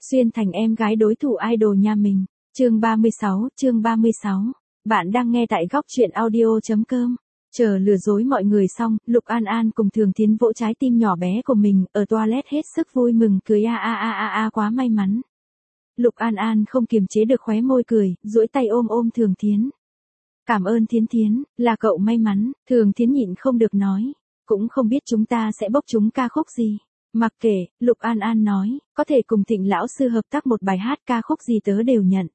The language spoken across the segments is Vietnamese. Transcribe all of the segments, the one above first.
Xuyên thành em gái đối thủ idol nhà mình. Chương 36. Bạn đang nghe tại góc truyện audio.com. Chờ lừa dối mọi người xong, Lục An An cùng Thường Thiến vỗ trái tim nhỏ bé của mình ở toilet hết sức vui mừng cười quá may mắn. Lục An An không kiềm chế được khóe môi cười, duỗi tay ôm Thường Thiến. Cảm ơn Thiến, là cậu may mắn. Thường Thiến nhịn không được nói. Cũng không biết chúng ta sẽ bốc chúng ca khúc gì. Mặc kệ, Lục An An nói, có thể cùng Thịnh lão sư hợp tác một bài hát ca khúc gì tớ đều nhận.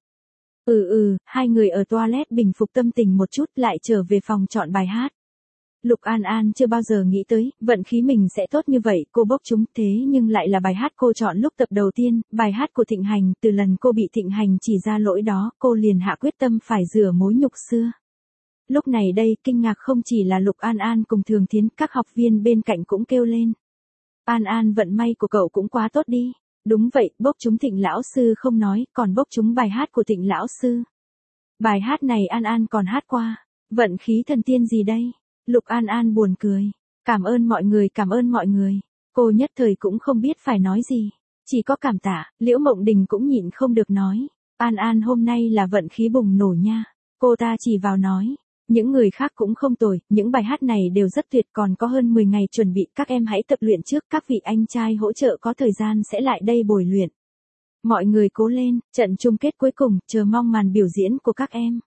Hai người ở toilet bình phục tâm tình một chút lại trở về phòng chọn bài hát. Lục An An chưa bao giờ nghĩ tới, vận khí mình sẽ tốt như vậy, cô bốc chúng thế nhưng lại là bài hát cô chọn lúc tập đầu tiên, bài hát của Thịnh Hành, từ lần cô bị Thịnh Hành chỉ ra lỗi đó, cô liền hạ quyết tâm phải rửa mối nhục xưa. Lúc này đây, kinh ngạc không chỉ là Lục An An cùng Thường Thiến, các học viên bên cạnh cũng kêu lên. An An vận may của cậu cũng quá tốt đi. Đúng vậy, bốc chúng Thịnh lão sư không nói, còn bốc chúng bài hát của Thịnh lão sư. Bài hát này An An còn hát qua. Vận khí thần tiên gì đây? Lục An An buồn cười. Cảm ơn mọi người. Cô nhất thời cũng không biết phải nói gì. Chỉ có cảm tạ, Liễu Mộng Đình cũng nhịn không được nói. An An hôm nay là vận khí bùng nổ nha. Cô ta chỉ vào nói. Những người khác cũng không tồi, những bài hát này đều rất tuyệt, còn có hơn 10 ngày chuẩn bị, các em hãy tập luyện trước, các vị anh trai hỗ trợ có thời gian sẽ lại đây bồi luyện. Mọi người cố lên, trận chung kết cuối cùng, chờ mong màn biểu diễn của các em.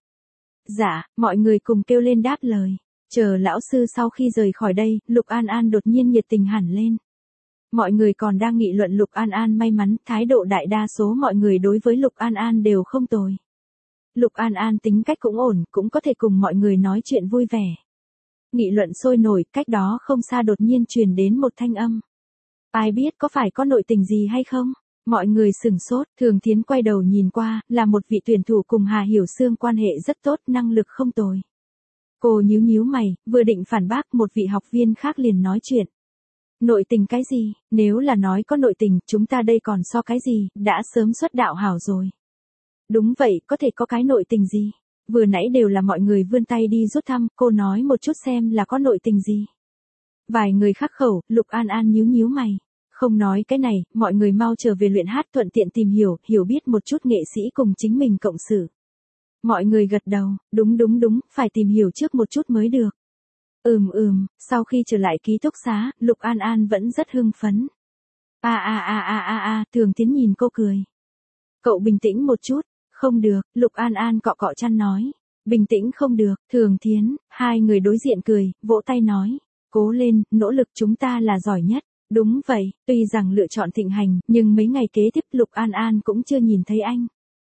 Dạ, mọi người cùng kêu lên đáp lời. Chờ lão sư sau khi rời khỏi đây, Lục An An đột nhiên nhiệt tình hẳn lên. Mọi người còn đang nghị luận Lục An An may mắn, thái độ đại đa số mọi người đối với Lục An An đều không tồi. Lục An An tính cách cũng ổn, cũng có thể cùng mọi người nói chuyện vui vẻ. Nghị luận sôi nổi, cách đó không xa đột nhiên truyền đến một thanh âm. Ai biết có phải có nội tình gì hay không? Mọi người sửng sốt, Thường Thiến quay đầu nhìn qua, là một vị tuyển thủ cùng Hà Hiểu Sương quan hệ rất tốt, năng lực không tồi. Cô nhíu mày, vừa định phản bác, một vị học viên khác liền nói chuyện. Nội tình cái gì? Nếu là nói có nội tình, chúng ta đây còn so cái gì, đã sớm xuất đạo hảo rồi. Đúng vậy, có thể có cái nội tình gì? Vừa nãy đều là mọi người vươn tay đi rút thăm, cô nói một chút xem là có nội tình gì. Vài người khắc khẩu, Lục An An nhíu mày. Không nói cái này, mọi người mau trở về luyện hát, thuận tiện tìm hiểu biết một chút nghệ sĩ cùng chính mình cộng sự. Mọi người gật đầu, đúng, phải tìm hiểu trước một chút mới được. Sau khi trở lại ký túc xá, Lục An An vẫn rất hưng phấn. Thường Thiến nhìn cô cười. Cậu bình tĩnh một chút. Không được, Lục An An cọ chăn nói. Bình tĩnh không được, Thường Thiến, hai người đối diện cười, vỗ tay nói. Cố lên, nỗ lực, chúng ta là giỏi nhất. Đúng vậy, tuy rằng lựa chọn Thịnh Hành, nhưng mấy ngày kế tiếp Lục An An cũng chưa nhìn thấy anh.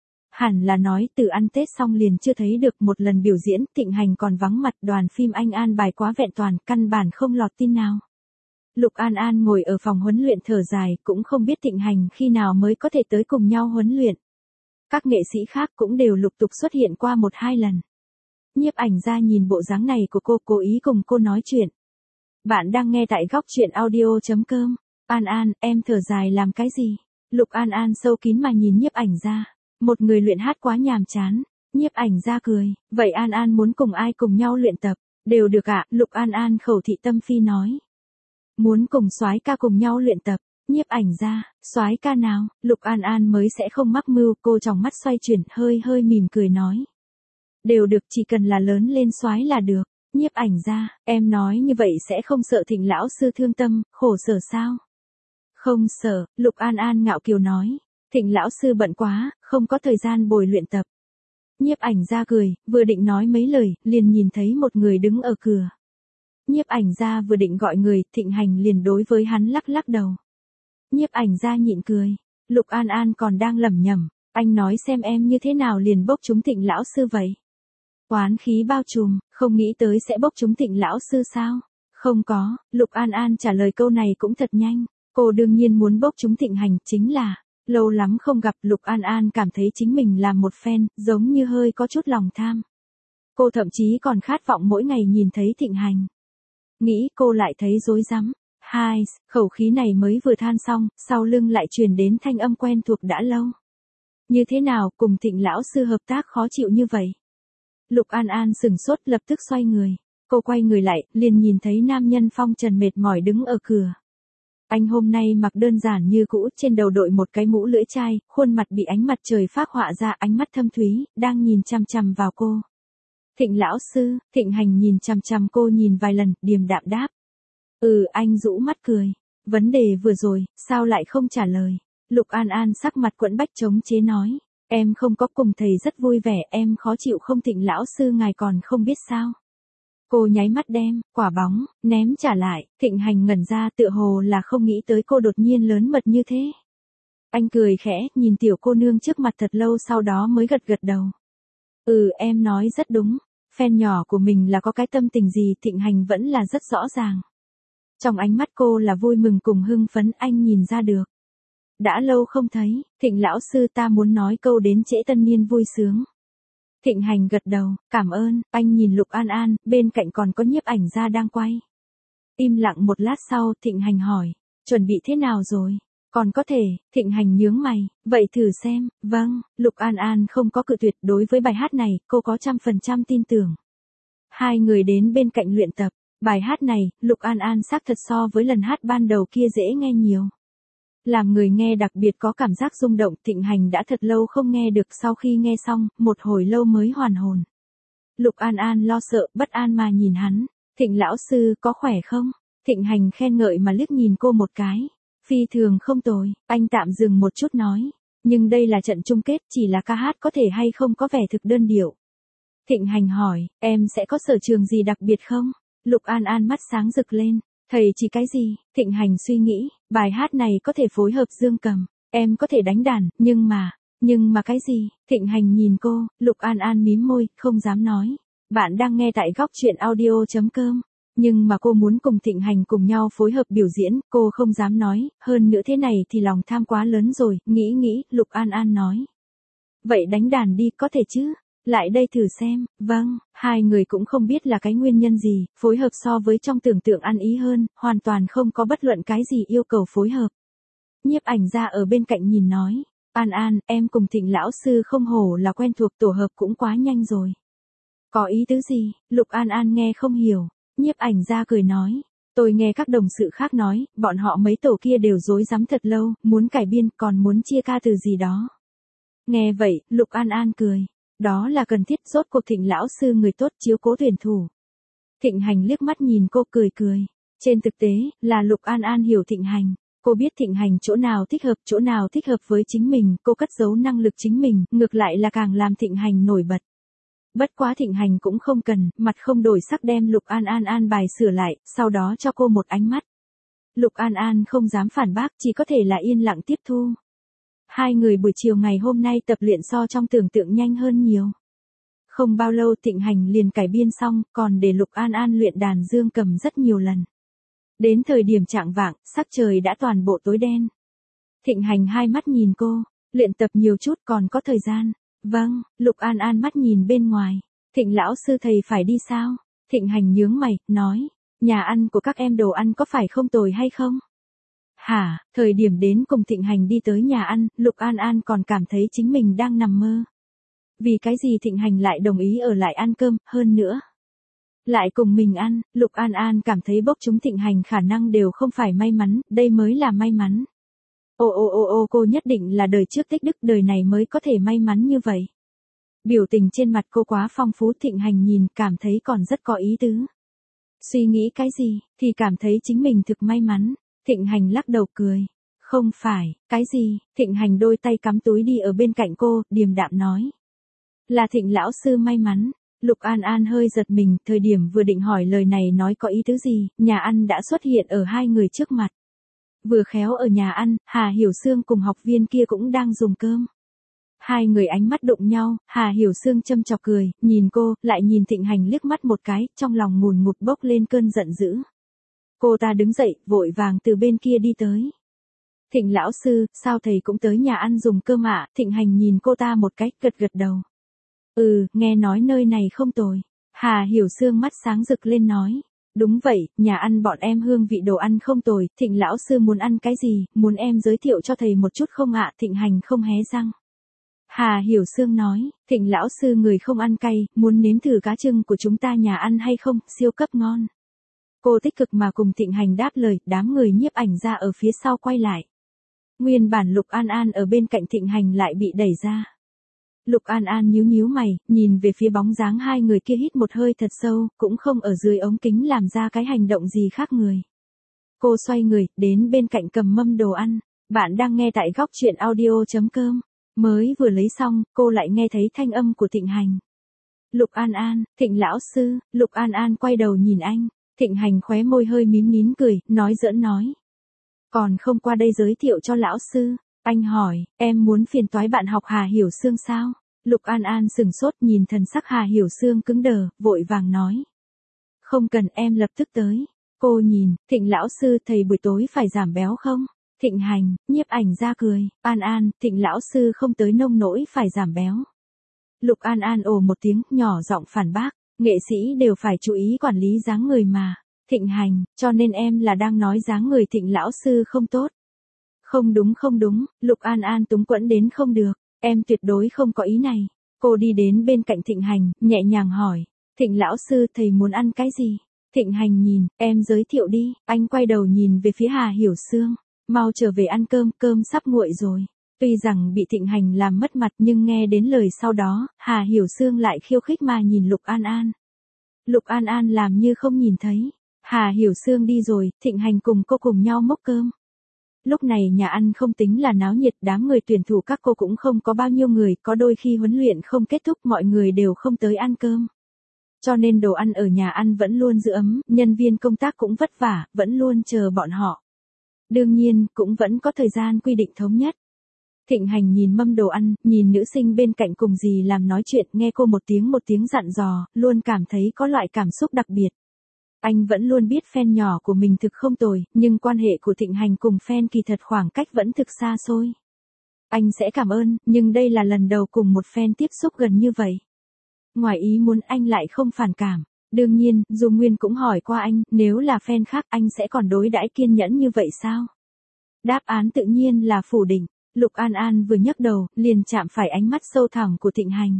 Hẳn là nói từ ăn Tết xong liền chưa thấy được, một lần biểu diễn, Thịnh Hành còn vắng mặt, đoàn phim anh an bài quá vẹn toàn, căn bản không lọt tin nào. Lục An An ngồi ở phòng huấn luyện thở dài, cũng không biết Thịnh Hành khi nào mới có thể tới cùng nhau huấn luyện. Các nghệ sĩ khác cũng đều lục tục xuất hiện qua 1-2 lần. Nhiếp ảnh ra nhìn bộ dáng này của cô, cố ý cùng cô nói chuyện. Bạn đang nghe tại góc truyện audio.com. An An, em thở dài làm cái gì? Lục An An sâu kín mà nhìn nhiếp ảnh ra. Một người luyện hát quá nhàm chán. Nhiếp ảnh ra cười. Vậy An An muốn cùng ai cùng nhau luyện tập? Đều được ạ, Lục An An khẩu thị tâm phi nói. Muốn cùng soái ca cùng nhau luyện tập. Nhiếp ảnh ra, soái ca nào? Lục An An mới sẽ không mắc mưu, cô trong mắt xoay chuyển, hơi mỉm cười nói. Đều được, chỉ cần là lớn lên soái là được. Nhiếp ảnh ra, em nói như vậy sẽ không sợ Thịnh lão sư thương tâm, khổ sở sao? Không sợ, Lục An An ngạo kiều nói. Thịnh lão sư bận quá, không có thời gian bồi luyện tập. Nhiếp ảnh ra cười, vừa định nói mấy lời, liền nhìn thấy một người đứng ở cửa. Nhiếp ảnh ra vừa định gọi người, Thịnh Hành liền đối với hắn lắc đầu. Nhiếp ảnh ra nhịn cười. Lục An An còn đang lẩm nhẩm. Anh nói xem em như thế nào liền bốc chúng Thịnh lão sư vậy? Oán khí bao trùm, không nghĩ tới sẽ bốc chúng Thịnh lão sư sao? Không có, Lục An An trả lời câu này cũng thật nhanh. Cô đương nhiên muốn bốc chúng Thịnh Hành, chính là, lâu lắm không gặp, Lục An An cảm thấy chính mình là một fan, giống như hơi có chút lòng tham. Cô thậm chí còn khát vọng mỗi ngày nhìn thấy Thịnh Hành. Nghĩ cô lại thấy rối rắm. Khẩu khí này mới vừa than xong, sau lưng lại truyền đến thanh âm quen thuộc đã lâu. Như thế nào, cùng Thịnh lão sư hợp tác khó chịu như vậy? Lục An An sửng sốt, lập tức xoay người. Cô quay người lại, liền nhìn thấy nam nhân phong trần mệt mỏi đứng ở cửa. Anh hôm nay mặc đơn giản như cũ, trên đầu đội một cái mũ lưỡi chai, khuôn mặt bị ánh mặt trời phác họa ra, ánh mắt thâm thúy, đang nhìn chằm chằm vào cô. Thịnh lão sư, Thịnh Hành nhìn chằm chằm cô nhìn vài lần, điềm đạm đáp. Anh rũ mắt cười. Vấn đề vừa rồi, sao lại không trả lời? Lục An An sắc mặt quẫn bách chống chế nói. Em không có, cùng thầy rất vui vẻ, em khó chịu không, Thịnh lão sư ngài còn không biết sao? Cô nháy mắt đem quả bóng ném trả lại, Thịnh Hành ngẩn ra, tựa hồ là không nghĩ tới cô đột nhiên lớn mật như thế. Anh cười khẽ, nhìn tiểu cô nương trước mặt thật lâu, sau đó mới gật gật đầu. Em nói rất đúng, fan nhỏ của mình là có cái tâm tình gì, Thịnh Hành vẫn là rất rõ ràng. Trong ánh mắt cô là vui mừng cùng hưng phấn, anh nhìn ra được. Đã lâu không thấy, Thịnh lão sư, ta muốn nói câu đến trễ tân niên vui sướng. Thịnh Hành gật đầu, cảm ơn. Anh nhìn Lục An An, bên cạnh còn có nhiếp ảnh gia đang quay. Im lặng một lát sau, Thịnh Hành hỏi, chuẩn bị thế nào rồi? Còn có thể, Thịnh Hành nhướng mày, vậy thử xem. Vâng, Lục An An không có cự tuyệt, đối với bài hát này, cô có 100% tin tưởng. Hai người đến bên cạnh luyện tập. Bài hát này, Lục An An xác thật so với lần hát ban đầu kia dễ nghe nhiều. Làm người nghe đặc biệt có cảm giác rung động, Thịnh Hành đã thật lâu không nghe được, sau khi nghe xong, một hồi lâu mới hoàn hồn. Lục An An lo sợ, bất an mà nhìn hắn. Thịnh lão sư, có khỏe không? Thịnh Hành khen ngợi mà liếc nhìn cô một cái. Phi thường không tồi, anh tạm dừng một chút nói. Nhưng đây là trận chung kết, chỉ là ca hát có thể hay không có vẻ thực đơn điệu. Thịnh Hành hỏi, em sẽ có sở trường gì đặc biệt không? Lục An An mắt sáng rực lên. Thầy chỉ cái gì? Thịnh Hành suy nghĩ, bài hát này có thể phối hợp dương cầm, em có thể đánh đàn, nhưng mà cái gì? Thịnh Hành nhìn cô, Lục An An mím môi, không dám nói. Bạn đang nghe tại góc truyện audio.com. Nhưng mà cô muốn cùng Thịnh Hành cùng nhau phối hợp biểu diễn, cô không dám nói, hơn nữa thế này thì lòng tham quá lớn rồi, nghĩ, Lục An An nói. Vậy đánh đàn đi, có thể chứ? Lại đây thử xem. Vâng, hai người cũng không biết là cái nguyên nhân gì, phối hợp so với trong tưởng tượng ăn ý hơn, hoàn toàn không có bất luận cái gì yêu cầu phối hợp. Nhiếp ảnh gia ở bên cạnh nhìn nói, An An, em cùng Thịnh lão sư không hổ là quen thuộc, tổ hợp cũng quá nhanh rồi. Có ý tứ gì? Lục An An nghe không hiểu. Nhiếp ảnh gia cười nói, tôi nghe các đồng sự khác nói, bọn họ mấy tổ kia đều rối rắm thật lâu, muốn cải biên, còn muốn chia ca từ gì đó. Nghe vậy, Lục An An cười. Đó là cần thiết, rốt cuộc Thịnh lão sư người tốt, chiếu cố tuyển thủ. Thịnh Hành liếc mắt nhìn cô cười. Trên thực tế, là Lục An An hiểu Thịnh Hành. Cô biết Thịnh Hành chỗ nào thích hợp với chính mình, cô cất giấu năng lực chính mình, ngược lại là càng làm Thịnh Hành nổi bật. Bất quá Thịnh Hành cũng không cần, mặt không đổi sắc đem Lục An An an bài sửa lại, sau đó cho cô một ánh mắt. Lục An An không dám phản bác, chỉ có thể là yên lặng tiếp thu. Hai người buổi chiều ngày hôm nay tập luyện so trong tưởng tượng nhanh hơn nhiều. Không bao lâu Thịnh Hành liền cải biên xong, còn để Lục An An luyện đàn dương cầm rất nhiều lần. Đến thời điểm chạng vạng, sắc trời đã toàn bộ tối đen. Thịnh Hành hai mắt nhìn cô, luyện tập nhiều chút, còn có thời gian. Vâng, Lục An An mắt nhìn bên ngoài. Thịnh lão sư, thầy phải đi sao? Thịnh Hành nhướng mày, nói, nhà ăn của các em đồ ăn có phải không tồi hay không? Hả, thời điểm đến cùng Thịnh Hành đi tới nhà ăn, Lục An An còn cảm thấy chính mình đang nằm mơ. Vì cái gì Thịnh Hành lại đồng ý ở lại ăn cơm, hơn nữa lại cùng mình ăn, Lục An An cảm thấy bốc chúng Thịnh Hành khả năng đều không phải may mắn, đây mới là may mắn. Cô nhất định là đời trước tích đức, đời này mới có thể may mắn như vậy. Biểu tình trên mặt cô quá phong phú, Thịnh Hành nhìn, cảm thấy còn rất có ý tứ. Suy nghĩ cái gì, thì cảm thấy chính mình thực may mắn. Thịnh Hành lắc đầu cười. Không phải, cái gì, Thịnh Hành đôi tay cắm túi đi ở bên cạnh cô, điềm đạm nói. Là Thịnh lão sư may mắn. Lục An An hơi giật mình, thời điểm vừa định hỏi lời này nói có ý tứ gì, nhà ăn đã xuất hiện ở hai người trước mặt. Vừa khéo ở nhà ăn, Hà Hiểu Sương cùng học viên kia cũng đang dùng cơm. Hai người ánh mắt đụng nhau, Hà Hiểu Sương châm chọc cười, nhìn cô, lại nhìn Thịnh Hành liếc mắt một cái, trong lòng ngùn ngụt bốc lên cơn giận dữ. Cô ta đứng dậy, vội vàng từ bên kia đi tới. Thịnh lão sư, sao thầy cũng tới nhà ăn dùng cơm ạ? Thịnh Hành nhìn cô ta một cái, gật đầu. Nghe nói nơi này không tồi. Hà Hiểu Sương mắt sáng rực lên nói. Đúng vậy, nhà ăn bọn em hương vị đồ ăn không tồi, Thịnh lão sư muốn ăn cái gì, muốn em giới thiệu cho thầy một chút không ạ? Thịnh Hành không hé răng. Hà Hiểu Sương nói, Thịnh lão sư người không ăn cay, muốn nếm thử cá trưng của chúng ta nhà ăn hay không, siêu cấp ngon. Cô tích cực mà cùng Thịnh Hành đáp lời, đám người nhiếp ảnh ra ở phía sau quay lại. Nguyên bản Lục An An ở bên cạnh Thịnh Hành lại bị đẩy ra. Lục An An nhíu nhíu mày, nhìn về phía bóng dáng hai người kia hít một hơi thật sâu, cũng không ở dưới ống kính làm ra cái hành động gì khác người. Cô xoay người, đến bên cạnh cầm mâm đồ ăn. Bạn đang nghe tại góc truyện audio.com. Mới vừa lấy xong, cô lại nghe thấy thanh âm của Thịnh Hành. Lục An An, Thịnh lão sư. Lục An An quay đầu nhìn anh. Thịnh Hành khóe môi hơi mím nín cười, nói giỡn nói. Còn không qua đây giới thiệu cho lão sư. Anh hỏi, em muốn phiền toái bạn học Hà Hiểu Sương sao? Lục An An sừng sốt nhìn thần sắc Hà Hiểu Sương cứng đờ, vội vàng nói. Không cần, em lập tức tới. Cô nhìn, Thịnh lão sư thầy buổi tối phải giảm béo không? Thịnh Hành, nhiếp ảnh ra cười. An An, Thịnh lão sư không tới nông nỗi phải giảm béo. Lục An An ồ một tiếng, nhỏ giọng phản bác. Nghệ sĩ đều phải chú ý quản lý dáng người mà. Thịnh Hành, cho nên em là đang nói dáng người Thịnh lão sư không tốt. Không đúng, Lục An An túng quẫn đến không được. Em tuyệt đối không có ý này. Cô đi đến bên cạnh Thịnh Hành, nhẹ nhàng hỏi. Thịnh lão sư thầy muốn ăn cái gì? Thịnh Hành nhìn, em giới thiệu đi. Anh quay đầu nhìn về phía Hà Hiểu Sương. Mau trở về ăn cơm, cơm sắp nguội rồi. Tuy rằng bị Thịnh Hành làm mất mặt nhưng nghe đến lời sau đó, Hà Hiểu Sương lại khiêu khích mà nhìn Lục An An. Lục An An làm như không nhìn thấy. Hà Hiểu Sương đi rồi, Thịnh Hành cùng cô cùng nhau múc cơm. Lúc này nhà ăn không tính là náo nhiệt, đám người tuyển thủ các cô cũng không có bao nhiêu người, có đôi khi huấn luyện không kết thúc mọi người đều không tới ăn cơm. Cho nên đồ ăn ở nhà ăn vẫn luôn giữ ấm, nhân viên công tác cũng vất vả, vẫn luôn chờ bọn họ. Đương nhiên, cũng vẫn có thời gian quy định thống nhất. Thịnh Hành nhìn mâm đồ ăn, nhìn nữ sinh bên cạnh cùng dì làm nói chuyện, nghe cô một tiếng dặn dò, luôn cảm thấy có loại cảm xúc đặc biệt. Anh vẫn luôn biết fan nhỏ của mình thực không tồi, nhưng quan hệ của Thịnh Hành cùng fan kỳ thật khoảng cách vẫn thực xa xôi. Anh sẽ cảm ơn, nhưng đây là lần đầu cùng một fan tiếp xúc gần như vậy. Ngoài ý muốn anh lại không phản cảm. Đương nhiên, dù Nguyên cũng hỏi qua anh, nếu là fan khác anh sẽ còn đối đãi kiên nhẫn như vậy sao? Đáp án tự nhiên là phủ định. Lục An An vừa nhấc đầu, liền chạm phải ánh mắt sâu thẳm của Thịnh Hành.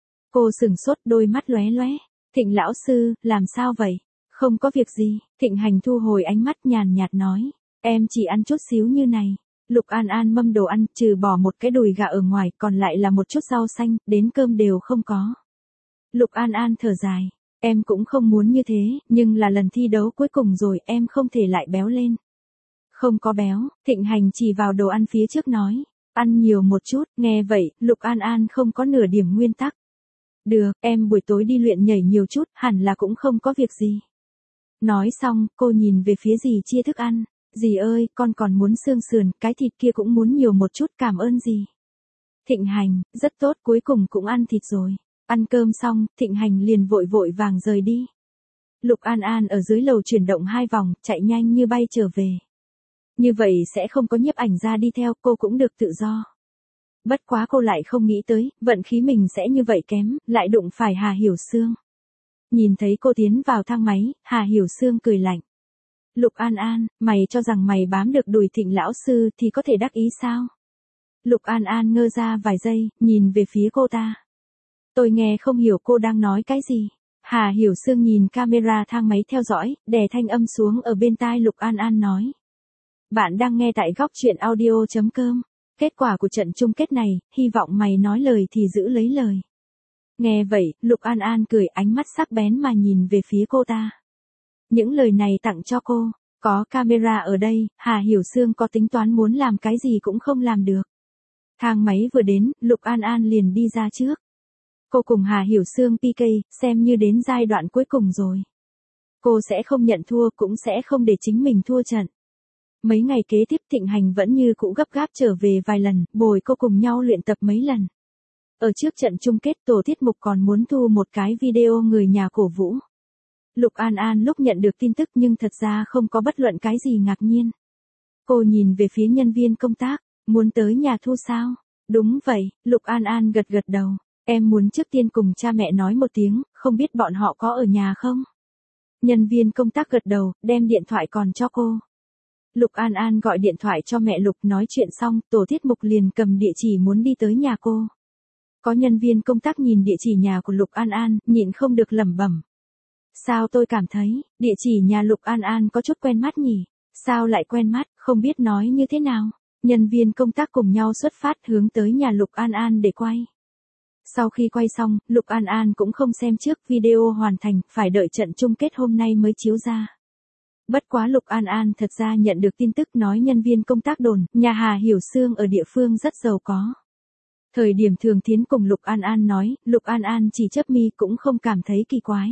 Cô sửng sốt, đôi mắt lóe lóe. Thịnh lão sư, làm sao vậy? Không có việc gì. Thịnh Hành thu hồi ánh mắt nhàn nhạt nói. Em chỉ ăn chút xíu như này. Lục An An mâm đồ ăn, trừ bỏ một cái đùi gà ở ngoài, còn lại là một chút rau xanh, đến cơm đều không có. Lục An An thở dài. Em cũng không muốn như thế, nhưng là lần thi đấu cuối cùng rồi, em không thể lại béo lên. Không có béo. Thịnh Hành chỉ vào đồ ăn phía trước nói. Ăn nhiều một chút. Nghe vậy, Lục An An không có nửa điểm nguyên tắc. Được, em buổi tối đi luyện nhảy nhiều chút, hẳn là cũng không có việc gì. Nói xong, cô nhìn về phía dì chia thức ăn. Dì ơi, con còn muốn xương sườn, cái thịt kia cũng muốn nhiều một chút, cảm ơn dì. Thịnh Hành, rất tốt, cuối cùng cũng ăn thịt rồi. Ăn cơm xong, Thịnh Hành liền vội vội vàng rời đi. Lục An An ở dưới lầu chuyển động 2 vòng, chạy nhanh như bay trở về. Như vậy sẽ không có nhiếp ảnh ra đi theo, cô cũng được tự do. Bất quá cô lại không nghĩ tới, vận khí mình sẽ như vậy kém, lại đụng phải Hà Hiểu Sương. Nhìn thấy cô tiến vào thang máy, Hà Hiểu Sương cười lạnh. Lục An An, mày cho rằng mày bám được đùi Thịnh lão sư thì có thể đắc ý sao? Lục An An ngơ ra vài giây, nhìn về phía cô ta. Tôi nghe không hiểu cô đang nói cái gì. Hà Hiểu Sương nhìn camera thang máy theo dõi, đè thanh âm xuống ở bên tai Lục An An nói. Bạn đang nghe tại góc truyện audio.com. Kết quả của trận chung kết này, hy vọng mày nói lời thì giữ lấy lời. Nghe vậy, Lục An An cười, ánh mắt sắc bén mà nhìn về phía cô ta. Những lời này tặng cho cô. Có camera ở đây, Hà Hiểu Sương có tính toán muốn làm cái gì cũng không làm được. Thang máy vừa đến, Lục An An liền đi ra trước. Cô cùng Hà Hiểu Sương PK, xem như đến giai đoạn cuối cùng rồi. Cô sẽ không nhận thua, cũng sẽ không để chính mình thua trận. Mấy ngày kế tiếp Thịnh Hành vẫn như cũ gấp gáp trở về vài lần, bồi cô cùng nhau luyện tập mấy lần. Ở trước trận chung kết tổ tiết mục còn muốn thu một cái video người nhà cổ vũ. Lục An An lúc nhận được tin tức nhưng thật ra không có bất luận cái gì ngạc nhiên. Cô nhìn về phía nhân viên công tác, muốn tới nhà thu sao? Đúng vậy, Lục An An gật gật đầu. Em muốn trước tiên cùng cha mẹ nói một tiếng, không biết bọn họ có ở nhà không? Nhân viên công tác gật đầu, đem điện thoại còn cho cô. Lục An An gọi điện thoại cho mẹ Lục, nói chuyện xong, tổ tiết mục liền cầm địa chỉ muốn đi tới nhà cô. Có nhân viên công tác nhìn địa chỉ nhà của Lục An An, nhịn không được lẩm bẩm. Sao tôi cảm thấy, địa chỉ nhà Lục An An có chút quen mắt nhỉ? Sao lại quen mắt, không biết nói như thế nào? Nhân viên công tác cùng nhau xuất phát hướng tới nhà Lục An An để quay. Sau khi quay xong, Lục An An cũng không xem trước, video hoàn thành, phải đợi trận chung kết hôm nay mới chiếu ra. Bất quá Lục An An thật ra nhận được tin tức nói nhân viên công tác đồn, nhà Hà Hiểu Sương ở địa phương rất giàu có. Thời điểm Thường Thiến cùng Lục An An nói, Lục An An chỉ chớp mi cũng không cảm thấy kỳ quái.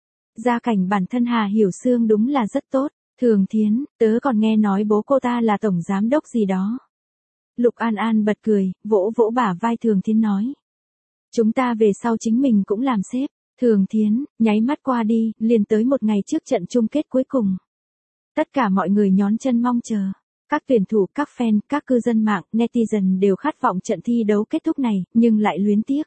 Gia cảnh bản thân Hà Hiểu Sương đúng là rất tốt. Thường Thiến, tớ còn nghe nói bố cô ta là tổng giám đốc gì đó. Lục An An bật cười, vỗ vỗ bả vai Thường Thiến nói. Chúng ta về sau chính mình cũng làm sếp. Thường Thiến, nháy mắt qua đi, liền tới một ngày trước trận chung kết cuối cùng. Tất cả mọi người nhón chân mong chờ. Các tuyển thủ, các fan, các cư dân mạng, netizen đều khát vọng trận thi đấu kết thúc này, nhưng lại luyến tiếc.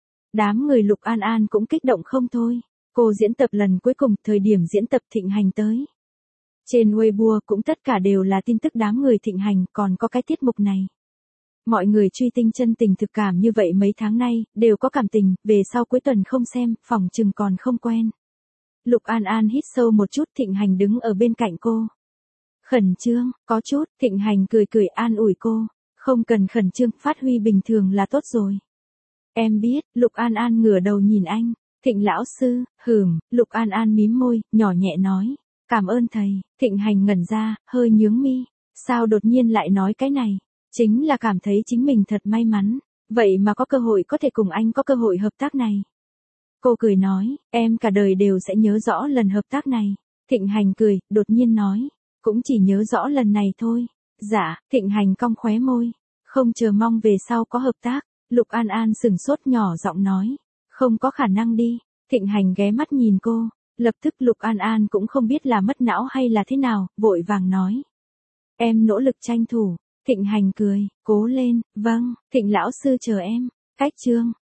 Đám người Lục An An cũng kích động không thôi. Cô diễn tập lần cuối cùng, thời điểm diễn tập Thịnh Hành tới. Trên Weibo cũng tất cả đều là tin tức đám người Thịnh Hành, còn có cái tiết mục này. Mọi người truy tinh chân tình thực cảm như vậy mấy tháng nay, đều có cảm tình, về sau cuối tuần không xem, phòng chừng còn không quen. Lục An An hít sâu một chút, Thịnh Hành đứng ở bên cạnh cô. Khẩn trương, có chút, Thịnh Hành cười cười an ủi cô. Không cần khẩn trương, phát huy bình thường là tốt rồi. Em biết, Lục An An ngửa đầu nhìn anh. Thịnh lão sư, Lục An An mím môi, nhỏ nhẹ nói. Cảm ơn thầy. Thịnh Hành ngẩn ra, hơi nhướng mi. Sao đột nhiên lại nói cái này? Chính là cảm thấy chính mình thật may mắn. Vậy mà có cơ hội có thể cùng anh có cơ hội hợp tác này. Cô cười nói, em cả đời đều sẽ nhớ rõ lần hợp tác này. Thịnh Hành cười, đột nhiên nói. Cũng chỉ nhớ rõ lần này thôi. Dạ, Thịnh Hành cong khóe môi. Không chờ mong về sau có hợp tác. Lục An An sừng sốt nhỏ giọng nói. Không có khả năng đi. Thịnh Hành ghé mắt nhìn cô. Lập tức Lục An An cũng không biết là mất não hay là thế nào, vội vàng nói. Em nỗ lực tranh thủ. Thịnh Hành cười, cố lên, vâng, Thịnh lão sư chờ em. Cách chương.